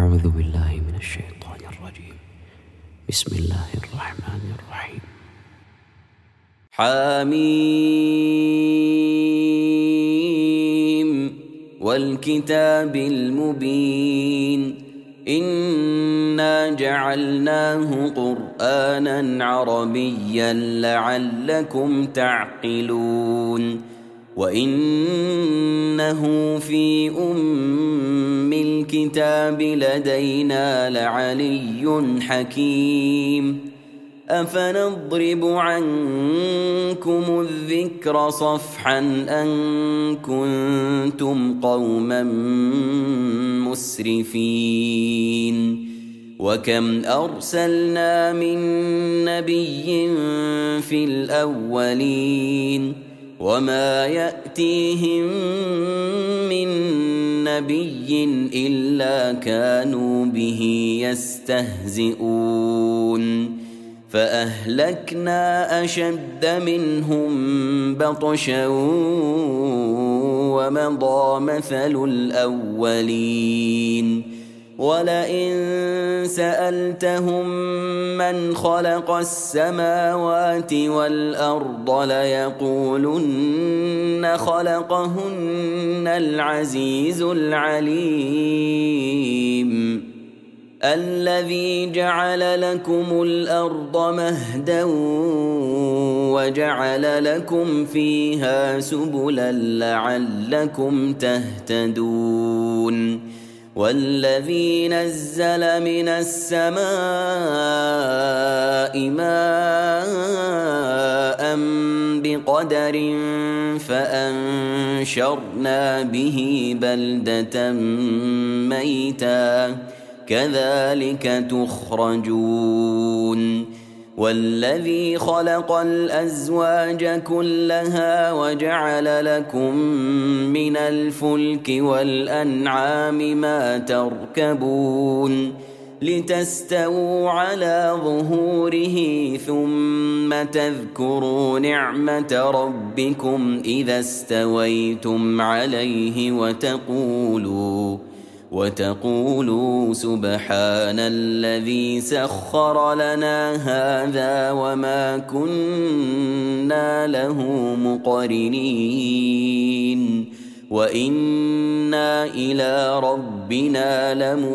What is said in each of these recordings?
أعوذ بالله من الشيطان الرجيم. بسم الله الرحمن الرحيم. حميم والكتاب المبين إنا جعلناه قرآنا عربيا لعلكم تعقلون وإنه في أم الكتاب لدينا لعلي حكيم أفنضرب عنكم الذكر صفحا أن كنتم قوما مسرفين وكم أرسلنا من نبي في الأولين وما يأتيهم من نبي إلا كانوا به يستهزئون فأهلكنا أشد منهم بطشا ومضى مثل الأولين ولئن سألتهم من خلق السماوات والأرض ليقولن خلقهن العزيز العليم الذي جعل لكم الأرض مهدا وجعل لكم فيها سبلا لعلكم تهتدون والذي نزل من السماء ماء بقدر فأنشرنا به بلدة ميتا كذلك تخرجون والذي خلق الأزواج كلها وجعل لكم من الفلك والأنعام ما تركبون لتستووا على ظهوره ثم تذكروا نعمة ربكم إذا استويتم عليه وتقولوا سبحان الذي سخر لنا هذا وما كنا له مقرنين وإنا إلى ربنا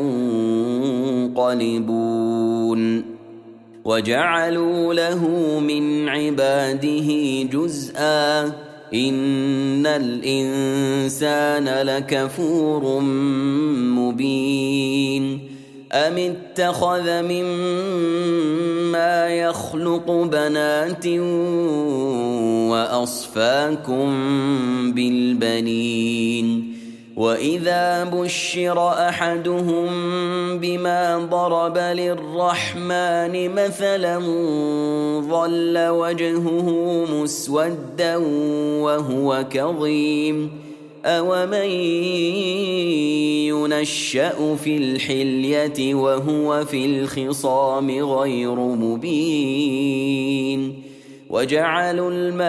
لمنقلبون وجعلوا له من عباده جزءا إن الإنسان لكفور مبين أم اتخذ مما يخلق بنات وأصفاكم بالبنين وإذا بشر أحدهم بما ضرب للرحمن مثلا ظل وجهه مسودا وهو كظيم أومن ينشأ في الحلية وهو في الخصام غير مبين وجعلوا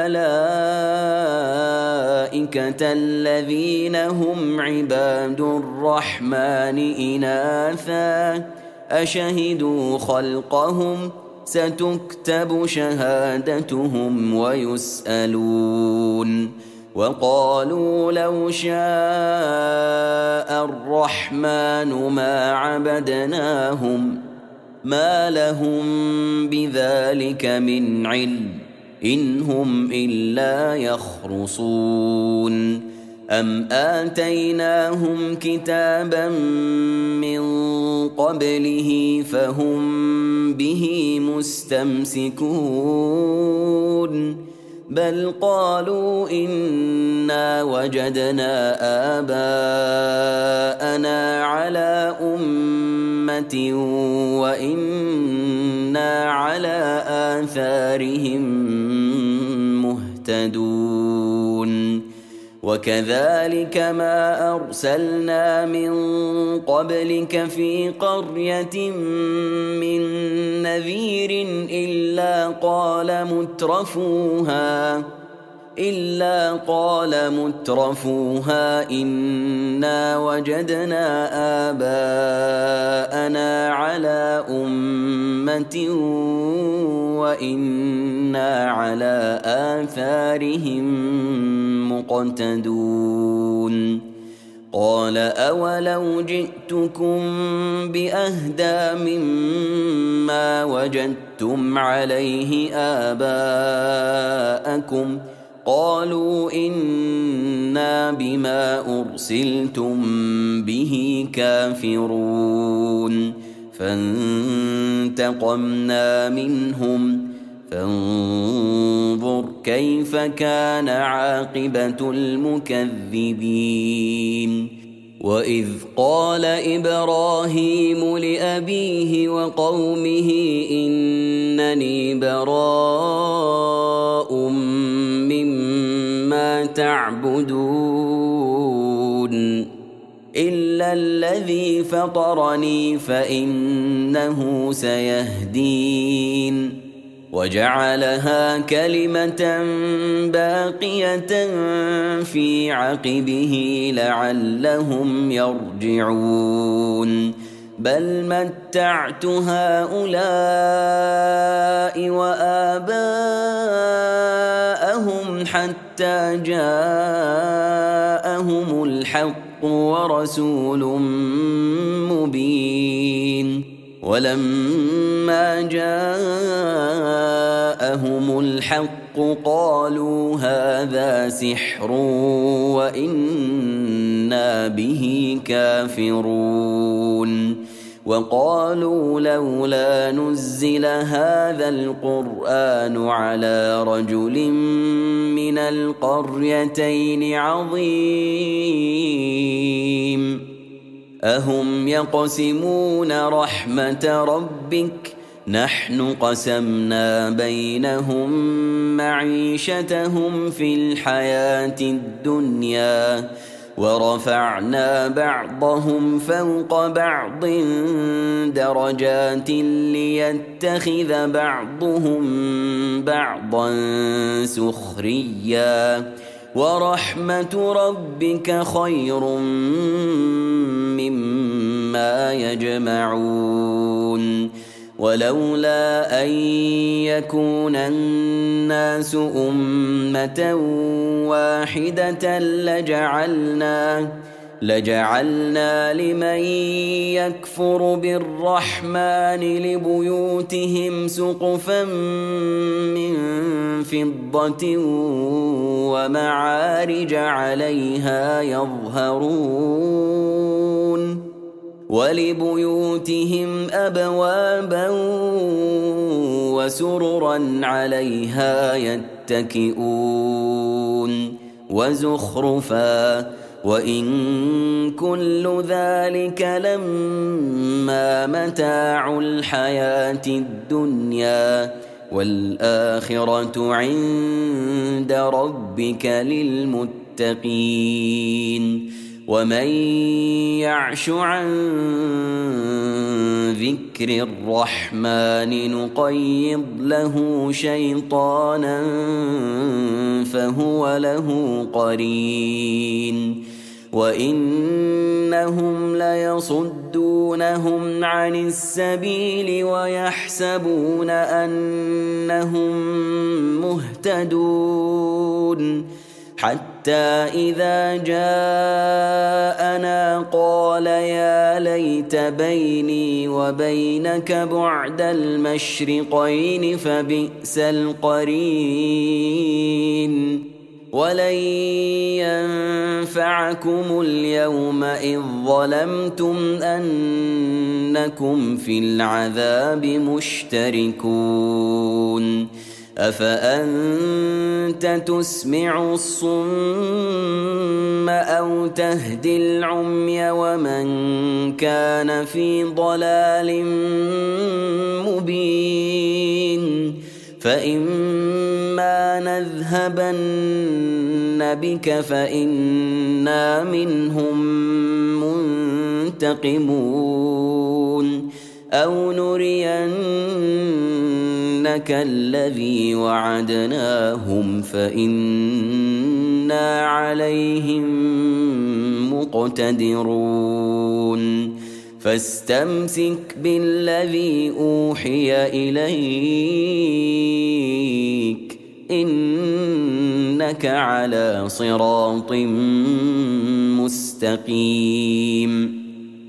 الملائكة الذين هم عباد الرحمن إناثا أشهدوا خلقهم ستكتب شهادتهم ويسألون وقالوا لو شاء الرحمن ما عبدناهم ما لهم بذلك من علم إن هم إلا يخرصون أم آتيناهم كتابا من قبله فهم به مستمسكون بل قالوا إنا وجدنا آباءنا على أمة وإنا على آثارهم مهتدون وكذلك ما أرسلنا من قبلك في قرية من نذير إلا قال إلا قال مترفوها إنا وجدنا آباءنا على أمة وإنا على آثارهم مقتدون قال أولو جئتكم بأهدى مما وجدتم عليه آباءكم قالوا إنا بما أرسلتم به كافرون فانتقمنا منهم فانظر كيف كان عاقبة المكذبين وإذ قال إبراهيم لأبيه وقومه إنني براء مما تعبدون إلا الذي فطرني فإنه سيهدين وجعلها كلمة باقية في عقبه لعلهم يرجعون بل متعت هؤلاء وآباءهم حتى جاءهم الحق ورسول مبين ولما جاءهم الحق قالوا هذا سحر وإنا به كافرون وقالوا لولا نزل هذا القرآن على رجل من القريتين عظيم أهم يقسمون رحمة ربك نحن قسمنا بينهم معيشتهم في الحياة الدنيا ورفعنا بعضهم فوق بعض درجات ليتخذ بعضهم بعضا سخريا ورحمة ربك خير مما يجمعون ولولا أن يكون الناس أمة واحدة لجعلنا لمن يكفر بالرحمن لبيوتهم سقفا من فضة ومعارج عليها يظهرون ولبيوتهم أبوابا وسررا عليها يتكئون وزخرفا وإن كل ذلك لما متاع الحياة الدنيا والآخرة عند ربك للمتقين ومن يعش عن ذكر الرحمن نقيض له شيطانا فهو له قرين وإنهم ليصدونهم عن السبيل ويحسبون أنهم مهتدون حتى إذا جاءنا قال يا ليت بيني وبينك بعد المشرقين فبئس القرين ولن ينفعكم اليوم إذ ظلمتم أنكم في العذاب مشتركون أفأنت تسمع الصم أو تهدي العمي ومن كان في ضلال مبين فإما نذهبن بك فإنا منهم منتقمون أو نرينك إنك الذي وعدناهم فإنا عليهم مقتدرون فاستمسك بالذي أوحي إليك إنك على صراط مستقيم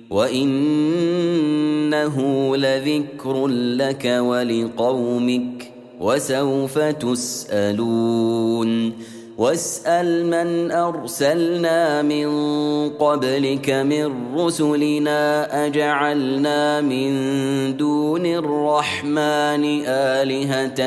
وإنه لذكر لك ولقومك وسوف تسألون واسأل من أرسلنا من قبلك من رسلنا أجعلنا من دون الرحمن آلهة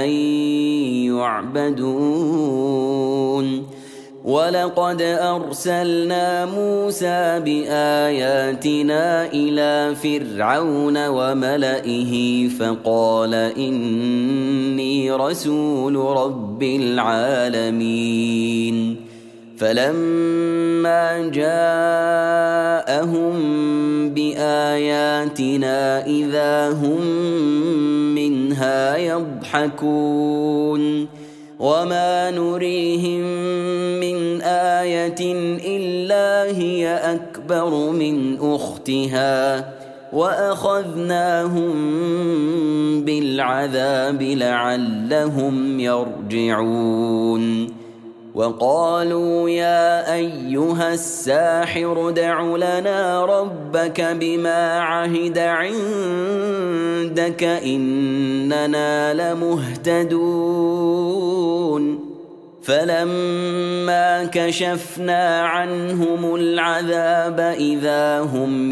يعبدون ولقد أرسلنا موسى بآياتنا إلى فرعون وملئه فقال إني رسول رب العالمين فلما جاءهم بآياتنا إذا هم منها يضحكون وما نريهم من آية إلا هي أكبر من أختها وأخذناهم بالعذاب لعلهم يرجعون وقالوا يا أيها الساحر ادع لنا ربك بما عهد عندك إننا لمهتدون فلما كشفنا عنهم العذاب إذا هم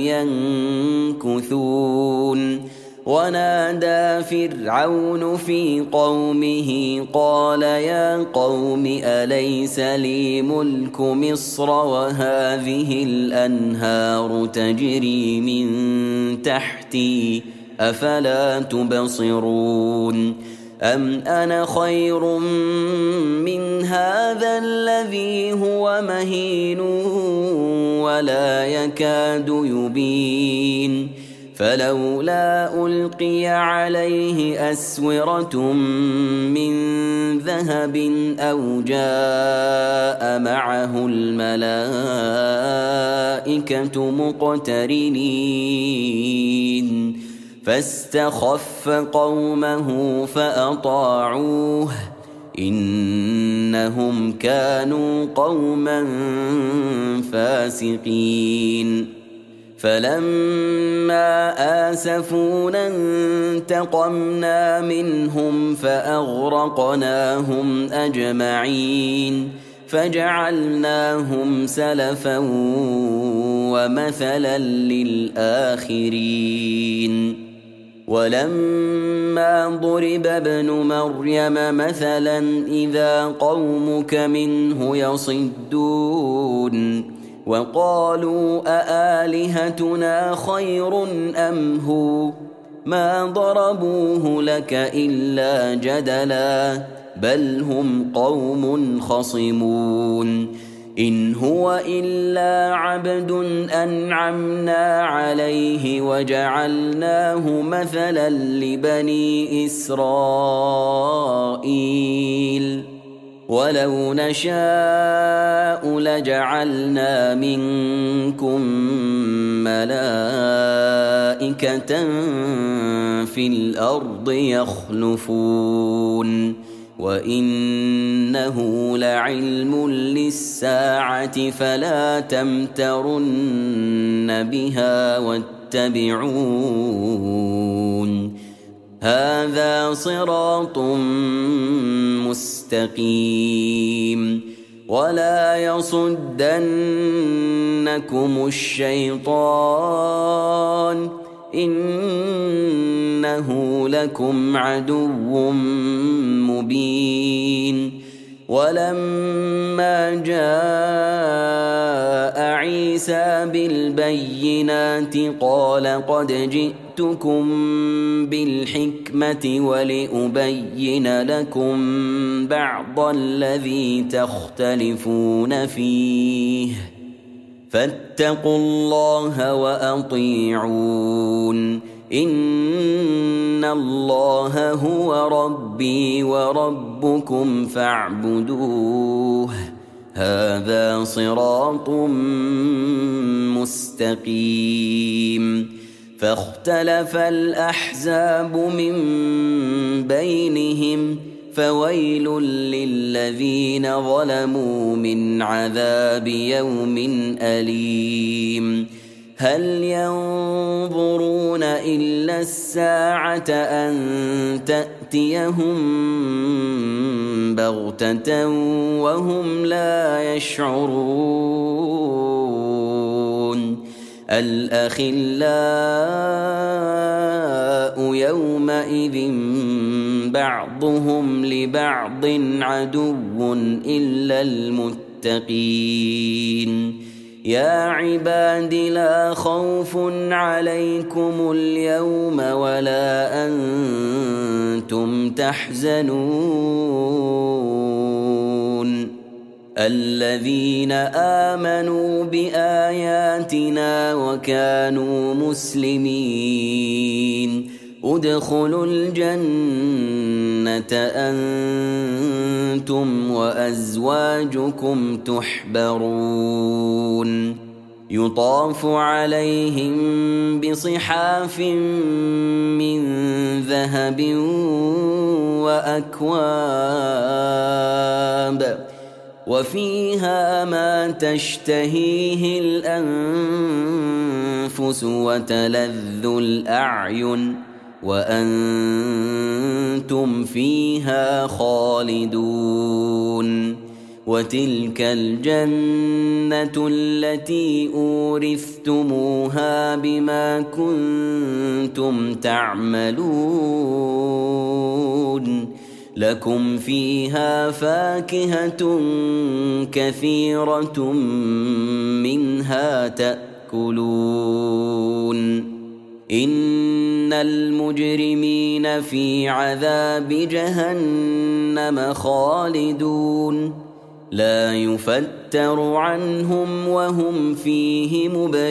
ينكثون ونادى فرعون في قومه قال يا قوم أليس لي ملك مصر وهذه الأنهار تجري من تحتي أفلا تبصرون أم أنا خير من هذا الذي هو مهين ولا يكاد يبين فلولا ألقي عليه أسورة من ذهب أو جاء معه الملائكة مقترنين فاستخف قومه فأطاعوه إنهم كانوا قوما فاسقين فلما آسفونا انتقمنا منهم فأغرقناهم أجمعين فجعلناهم سلفا ومثلا للآخرين ولما ضرب ابن مريم مثلا إذا قومك منه يصدون وقالوا أآلهتنا خير أم هو ما ضربوه لك إلا جدلا بل هم قوم خصمون إن هو إلا عبد أنعمنا عليه وجعلناه مثلا لبني إسرائيل ولو نشاء لجعلنا منكم ملائكة في الأرض يخلفون وإنه لعلم للساعة فلا تمترن بها واتبعون هذا صراط مستقيم ولا يصدنكم الشيطان إنه لكم عدو مبين ولما جاء عيسى بالبينات قال قد جئتكم بالحكمة ولأبين لكم بعض الذي تختلفون فيه فاتقوا الله وأطيعون إن الله هو ربي وربكم فاعبدوه هذا صراط مستقيم فاختلف الأحزاب من بينهم فويل للذين ظلموا من عذاب يوم أليم هل ينظرون إلا الساعة أن تأتيهم بغتة وهم لا يشعرون الأخلاء يومئذ بعضهم لبعض عدو إلا المتقين يا عباد لا خوف عليكم اليوم ولا أنتم تحزنون الذين آمنوا بآياتنا وكانوا مسلمين ادخلوا الجنة أنتم وأزواجكم تحبرون يطاف عليهم بصحاف من ذهب وأكواب وفيها ما تشتهيه الأنفس وتلذ الأعين وأنتم فيها خالدون وتلك الجنة التي أورثتموها بما كنتم تعملون لكم فيها فاكهة كثيرة منها تأكلون إن المجرمين في عذاب جهنم خالدون لا يفتر عنهم وهم فيه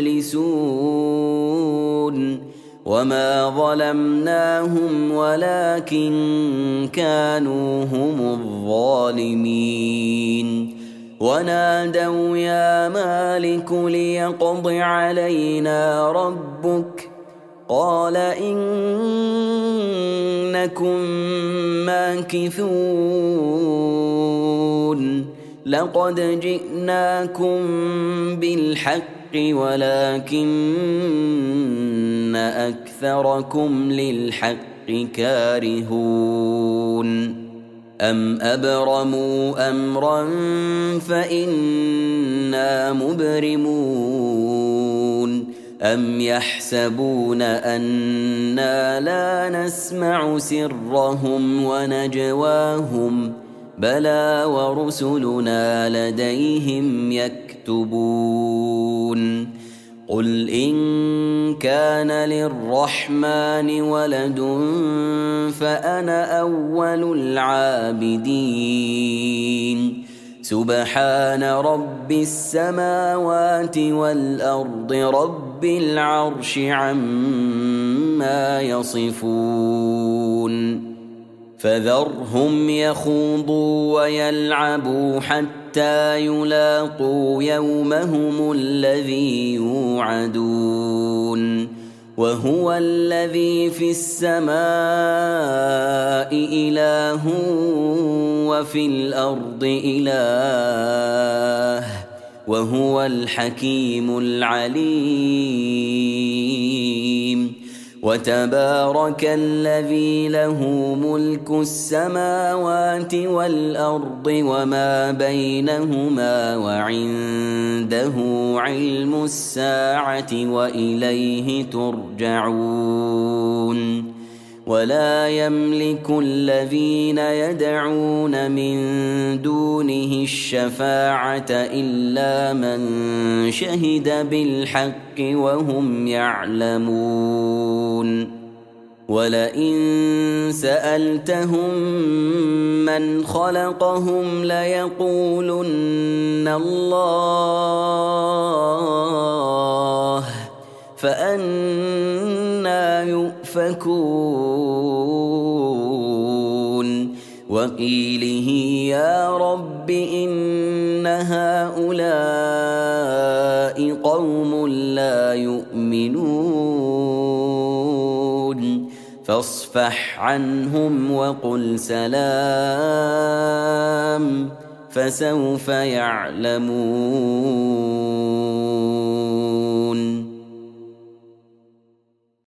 مبلسون وما ظلمناهم ولكن كانوا هم الظالمين ونادوا يا مالك ليقض علينا ربك قال إنكم ماكثون لقد جئناكم بالحق ولكن أكثركم للحق كارهون أم أبرموا أمرا فإنا مبرمون أم يحسبون أنا لا نسمع سرهم ونجواهم بلى ورسلنا لديهم يكتبون قل إن كان للرحمن ولد فأنا أول العابدين سبحان رب السماوات والأرض رب العرش عما يصفون فذرهم يخوضوا ويلعبوا حتى يلاقوا يومهم الذي يوعدون وهو الذي في السماء إله وفي الأرض إله وهو الحكيم العليم وتبارك الذي له ملك السماوات والأرض وما بينهما وعنده علم الساعة وإليه ترجعون ولا يملك الذين يدعون من دونه الشفاعة إلا من شهد بالحق وهم يعلمون ولئن سألتهم من خلقهم ليقولن الله فأنى يؤفكون وقيله يا رب إن هؤلاء قوم لا يؤمنون فاصفح عنهم وقل سلام فسوف يعلمون.